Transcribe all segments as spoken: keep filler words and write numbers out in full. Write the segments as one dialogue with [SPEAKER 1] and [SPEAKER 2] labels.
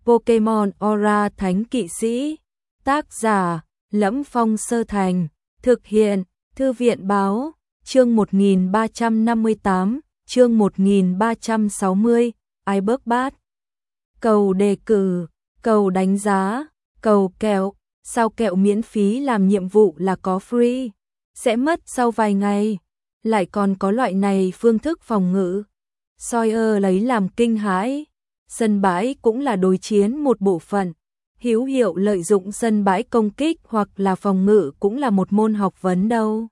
[SPEAKER 1] Pokemon Aura Thánh Kỵ Sĩ. Tác giả: Lẫm Phong Sơ Thành. Thực hiện: Thư viện báo. Chương một nghìn ba trăm năm mươi tám, chương một nghìn ba trăm sáu mươi, iBookbat. Cầu đề cử, cầu đánh giá, cầu kẹo, sao kẹo miễn phí làm nhiệm vụ là có free, sẽ mất sau vài ngày. Lại còn có loại này phương thức phòng ngự. Sawyer lấy làm kinh hãi. Sân bãi cũng là đối chiến một bộ phận. Hữu hiệu lợi dụng sân bãi công kích hoặc là phòng ngự cũng là một môn học vấn đâu.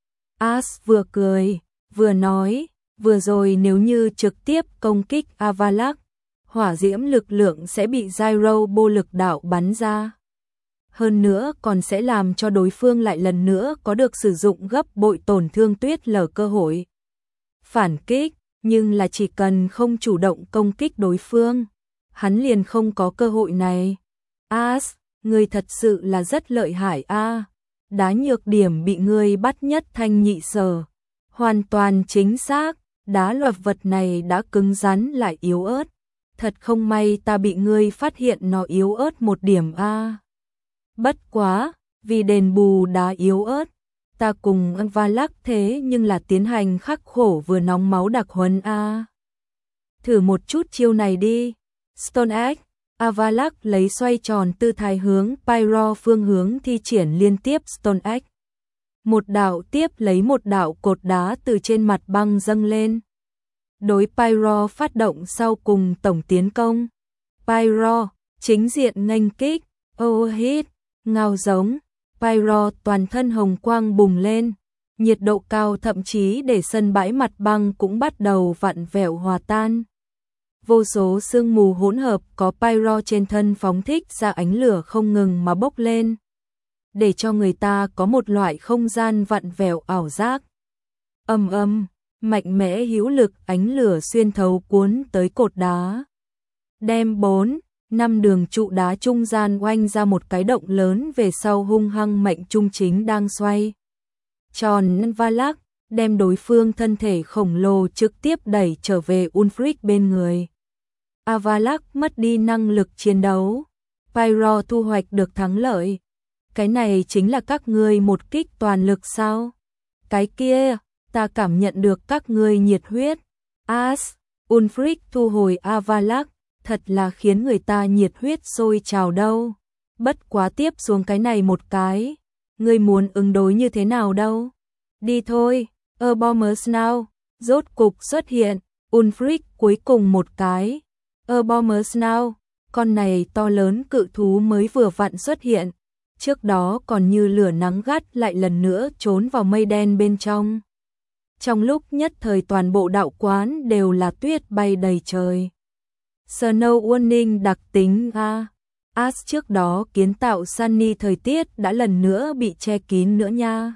[SPEAKER 1] Ash vừa cười, vừa nói, vừa rồi nếu như trực tiếp công kích Avalac, hỏa diễm lực lượng sẽ bị gyro bô lực đạo bắn ra. Hơn nữa còn sẽ làm cho đối phương lại lần nữa có được sử dụng gấp bội tổn thương tuyết lở cơ hội phản kích, nhưng là chỉ cần không chủ động công kích đối phương, hắn liền không có cơ hội này. Ash, ngươi thật sự là rất lợi hại a. Đá nhược điểm bị ngươi bắt nhất thanh nhị sở. Hoàn toàn chính xác, đá loạt vật này đã cứng rắn lại yếu ớt. Thật không may ta bị ngươi phát hiện nó yếu ớt một điểm a. Bất quá, vì đền bù đá yếu ớt, ta cùng Avalac thế nhưng là tiến hành khắc khổ vừa nóng máu đặc huấn a. Thử một chút chiêu này đi. Stone Axe. Avalac lấy xoay tròn tư thái hướng Pyro phương hướng thi triển liên tiếp Stone Axe. Một đạo tiếp lấy một đạo cột đá từ trên mặt băng dâng lên. Đối Pyro phát động sau cùng tổng tiến công. Pyro, chính diện nghênh kích, oh hit, ngao giống. Pyro toàn thân hồng quang bùng lên. Nhiệt độ cao thậm chí để sân bãi mặt băng cũng bắt đầu vặn vẹo hòa tan. Vô số sương mù hỗn hợp có Pyro trên thân phóng thích ra ánh lửa không ngừng mà bốc lên, để cho người ta có một loại không gian vặn vẹo ảo giác. Ầm ầm, mạnh mẽ hữu lực ánh lửa xuyên thấu cuốn tới cột đá, đem bốn, năm đường trụ đá trung gian oanh ra một cái động lớn về sau hung hăng mệnh trung chính đang xoay tròn Avalac, đem đối phương thân thể khổng lồ trực tiếp đẩy trở về Ulfric bên người. Avalac mất đi năng lực chiến đấu. Pyro thu hoạch được thắng lợi. Cái này chính là các ngươi một kích toàn lực sao? Cái kia, ta cảm nhận được các ngươi nhiệt huyết. Ash, Ulfric thu hồi Avalac, thật là khiến người ta nhiệt huyết sôi trào đâu. Bất quá tiếp xuống cái này một cái, ngươi muốn ứng đối như thế nào đâu? Đi thôi, Abomasnow now, rốt cục xuất hiện, Ulfric cuối cùng một cái. Abomasnow now, con này to lớn cự thú mới vừa vặn xuất hiện, trước đó còn như lửa nắng gắt lại lần nữa trốn vào mây đen bên trong. Trong lúc nhất thời toàn bộ đạo quán đều là tuyết bay đầy trời. Snow warning đặc tính a. Ash trước đó kiến tạo sunny thời tiết đã lần nữa bị che kín nữa nha.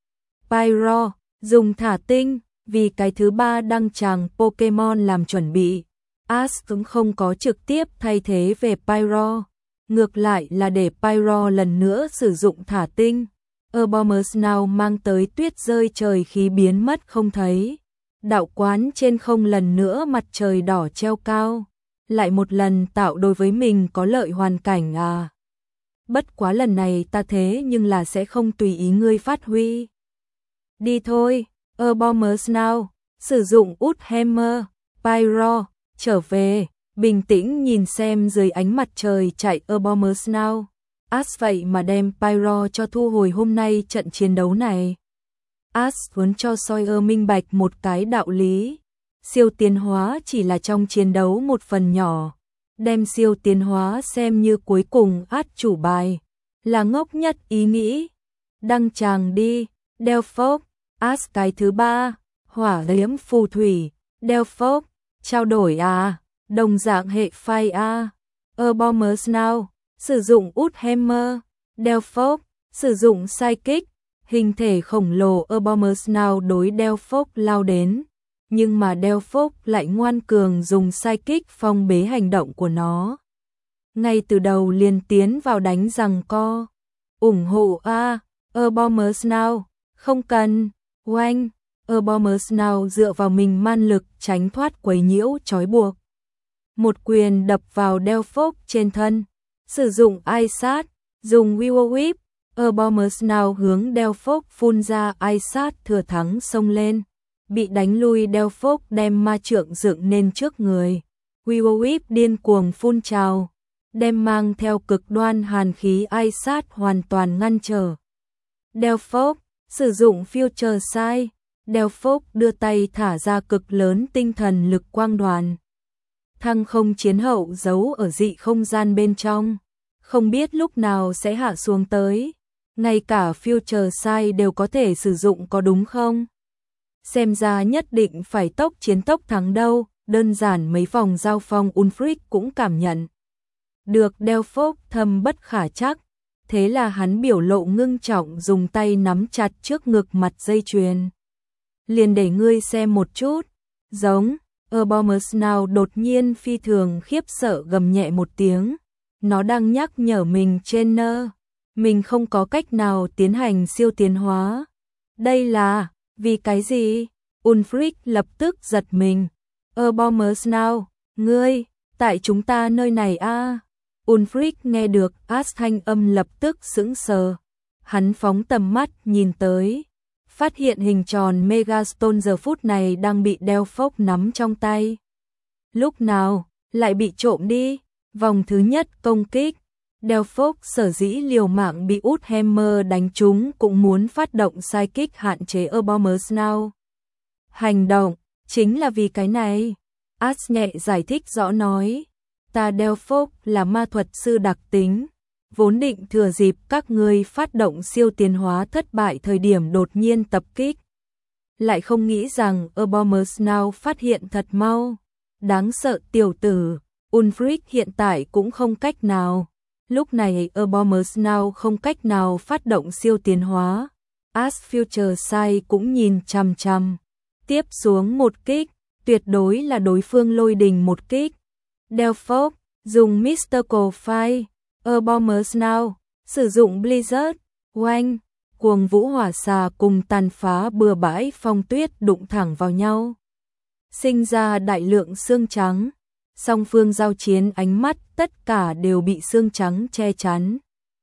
[SPEAKER 1] Pyro, dùng thả tinh, vì cái thứ ba đăng tràng Pokemon làm chuẩn bị. Ash cũng không có trực tiếp thay thế về Pyro, ngược lại là để Pyro lần nữa sử dụng thả tinh. Abomasnow mang tới tuyết rơi trời khí biến mất không thấy. Đạo quán trên không lần nữa mặt trời đỏ treo cao, lại một lần tạo đối với mình có lợi hoàn cảnh à. Bất quá lần này ta thế nhưng là sẽ không tùy ý ngươi phát huy. Đi thôi, Abomasnow now, sử dụng út hammer, Pyro, trở về, bình tĩnh nhìn xem dưới ánh mặt trời chạy Abomasnow now. Ash vậy mà đem Pyro cho thu hồi hôm nay trận chiến đấu này. Ash muốn cho Sawyer minh bạch một cái đạo lý. Siêu tiến hóa chỉ là trong chiến đấu một phần nhỏ. Đem siêu tiến hóa xem như cuối cùng át chủ bài, là ngốc nhất ý nghĩ. Đăng tràng đi, Delphos, Ash cái thứ ba, hỏa diễm phù thủy, Delphos, trao đổi à, đồng dạng hệ phai à. Abomasnow now, sử dụng út hammer, Delphos, sử dụng psychic, hình thể khổng lồ Abomasnow now đối Delphos lao đến, nhưng mà Delphos lại ngoan cường dùng psychic phong bế hành động của nó. Ngay từ đầu liền tiến vào đánh giằng co. Ủng hộ a, Abomasnow now, không cần, oanh, Abomasnow now dựa vào mình man lực tránh thoát quấy nhiễu trói buộc. một quyền đập vào Delphos trên thân, sử dụng Ice Shard, dùng Will Whip, Abomasnow nào hướng Delphos phun ra Ice Shard thừa thắng xông lên, bị đánh lui Delphos đem ma trượng dựng lên trước người. Will Whip điên cuồng phun trào, đem mang theo cực đoan hàn khí Ice Shard hoàn toàn ngăn trở. Delphos sử dụng Future Sight, Delphos đưa tay thả ra cực lớn tinh thần lực quang đoàn. Thăng không chiến hậu giấu ở dị không gian bên trong, không biết lúc nào sẽ hạ xuống tới, ngay cả Future Sight đều có thể sử dụng có đúng không? Xem ra nhất định phải tốc chiến tốc thắng đâu, đơn giản mấy vòng giao phong Ulfric cũng cảm nhận được Delphos thâm bất khả chắc, thế là hắn biểu lộ ngưng trọng dùng tay nắm chặt trước ngực mặt dây chuyền. Liền để ngươi xem một chút, giống, Abomasnow đột nhiên phi thường khiếp sợ gầm nhẹ một tiếng, nó đang nhắc nhở mình trên nơ, mình không có cách nào tiến hành siêu tiến hóa. Đây là, vì cái gì? Ulfric lập tức giật mình. Abomasnow, ngươi, tại chúng ta nơi này a à? Ulfric nghe được Ash thanh âm lập tức sững sờ. Hắn phóng tầm mắt nhìn tới, phát hiện hình tròn Megastone giờ phút này đang bị Delphos nắm trong tay. Lúc nào, lại bị trộm đi, vòng thứ nhất công kích. Delphos sở dĩ liều mạng bị út Hammer đánh trúng cũng muốn phát động sai kích hạn chế Abomasnow. Hành động, chính là vì cái này. Ash nhẹ giải thích rõ nói, ta Delphos là ma thuật sư đặc tính, vốn định thừa dịp các ngươi phát động siêu tiến hóa thất bại thời điểm đột nhiên tập kích. Lại không nghĩ rằng Abomasnow phát hiện thật mau. Đáng sợ tiểu tử, Ulfric hiện tại cũng không cách nào. Lúc này Abomasnow không cách nào phát động siêu tiến hóa. Ash Future Sight cũng nhìn chằm chằm. Tiếp xuống một kích, tuyệt đối là đối phương lôi đình một kích. Delphos dùng Mystical Fire, Abomasnow sử dụng Blizzard, oanh, cuồng vũ hỏa xà cùng tàn phá bừa bãi phong tuyết đụng thẳng vào nhau. Sinh ra đại lượng xương trắng, song phương giao chiến ánh mắt tất cả đều bị xương trắng che chắn.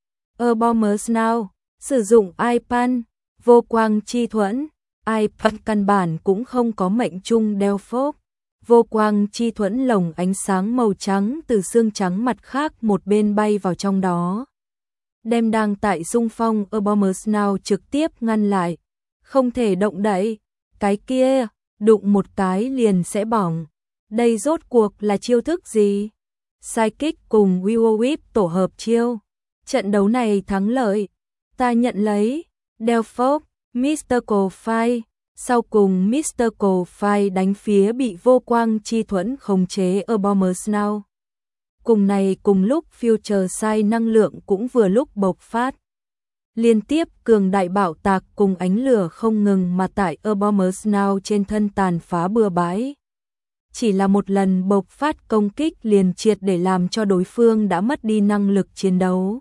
[SPEAKER 1] Abomasnow sử dụng Ipan, vô quang chi thuẫn, Ipan căn bản cũng không có mệnh chung Delphos. Vô quang chi thuẫn lồng ánh sáng màu trắng từ xương trắng mặt khác một bên bay vào trong đó. Đem đang tại xung phong Abomasnow trực tiếp ngăn lại. Không thể động đậy. Cái kia, đụng một cái liền sẽ bỏng. Đây rốt cuộc là chiêu thức gì? Psychic cùng Will Whip tổ hợp chiêu. Trận đấu này thắng lợi. Ta nhận lấy. Delphos, Mystical Fire. Sau cùng Mystical Fire đánh phía bị vô quang chi thuẫn khống chế Abomasnow. Cùng này cùng lúc Future Sight năng lượng cũng vừa lúc bộc phát. Liên tiếp cường đại bạo tạc cùng ánh lửa không ngừng mà tại Abomasnow trên thân tàn phá bừa bãi. Chỉ là một lần bộc phát công kích liền triệt để làm cho đối phương đã mất đi năng lực chiến đấu.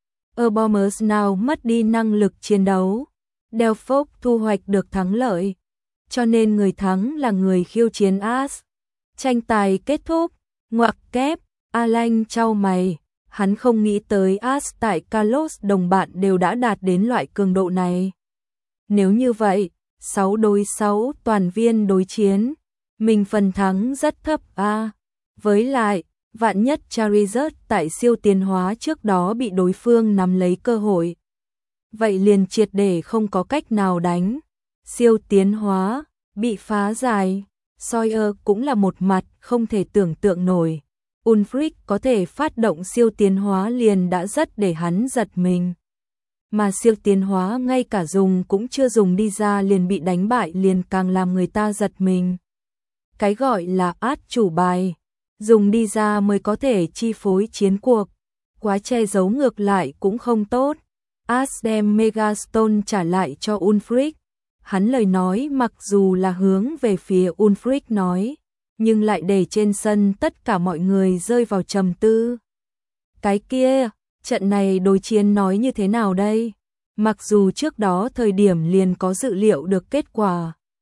[SPEAKER 1] Abomasnow mất đi năng lực chiến đấu. Delphos thu hoạch được thắng lợi, cho nên người thắng là người khiêu chiến Ash. Tranh tài kết thúc, ngoặc kép, Alan chau mày, hắn không nghĩ tới Ash tại Kalos đồng bạn đều đã đạt đến loại cường độ này. Nếu như vậy, sáu đối sáu toàn viên đối chiến, mình phần thắng rất thấp a. À. Với lại, vạn nhất Charizard tại siêu tiến hóa trước đó bị đối phương nắm lấy cơ hội. Vậy liền triệt để không có cách nào đánh. Siêu tiến hóa, bị phá giải. Sawyer cũng là một mặt không thể tưởng tượng nổi. Ulfric có thể phát động siêu tiến hóa liền đã rất để hắn giật mình. Mà siêu tiến hóa ngay cả dùng cũng chưa dùng đi ra liền bị đánh bại liền càng làm người ta giật mình. Cái gọi là át chủ bài, dùng đi ra mới có thể chi phối chiến cuộc. Quá che giấu ngược lại cũng không tốt. Ash đem Megastone trả lại cho Ulfric. Hắn lời nói mặc dù là hướng về phía Ulfric nói, nhưng lại để trên sân tất cả mọi người rơi vào trầm tư. Cái kia, trận này đối chiến nói như thế nào đây? Mặc dù trước đó thời điểm liền có dự liệu được kết quả.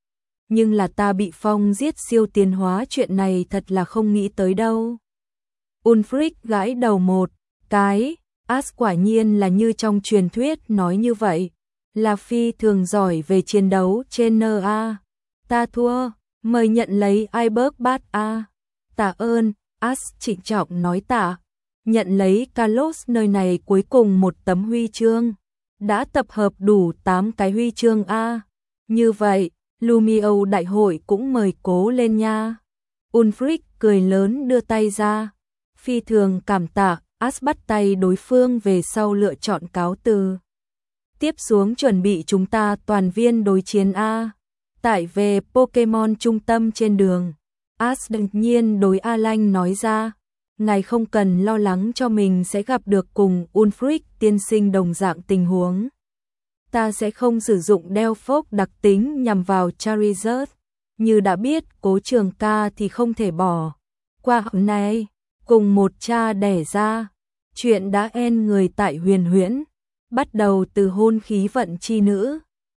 [SPEAKER 1] nhưng là ta bị Phong giết siêu tiến hóa chuyện này thật là không nghĩ tới đâu. Ulfric gãi đầu một cái, As quả nhiên là như trong truyền thuyết nói như vậy, là phi thường giỏi về chiến đấu trên en a. Ta thua, mời nhận lấy Iceberg Bát a. Tạ ơn, As trịnh trọng nói tạ, nhận lấy Kalos nơi này cuối cùng một tấm huy chương, đã tập hợp đủ tám cái huy chương a. Như vậy, Lumio đại hội cũng mời cố lên nha. Ulfric cười lớn đưa tay ra, phi thường cảm tạ, As bắt tay đối phương về sau lựa chọn cáo từ. Tiếp xuống chuẩn bị chúng ta toàn viên đối chiến a. Tại về Pokemon trung tâm trên đường, As đương nhiên đối A Lanh nói ra, ngài không cần lo lắng cho mình sẽ gặp được cùng Ulfric tiên sinh đồng dạng tình huống. Ta sẽ không sử dụng đeo phốc đặc tính nhằm vào Charizard, như đã biết Cố Trường ca thì không thể bỏ qua hôm nay, cùng một cha đẻ ra, chuyện đã en người tại Huyền Huyễn, bắt đầu từ hôn khí vận chi nữ,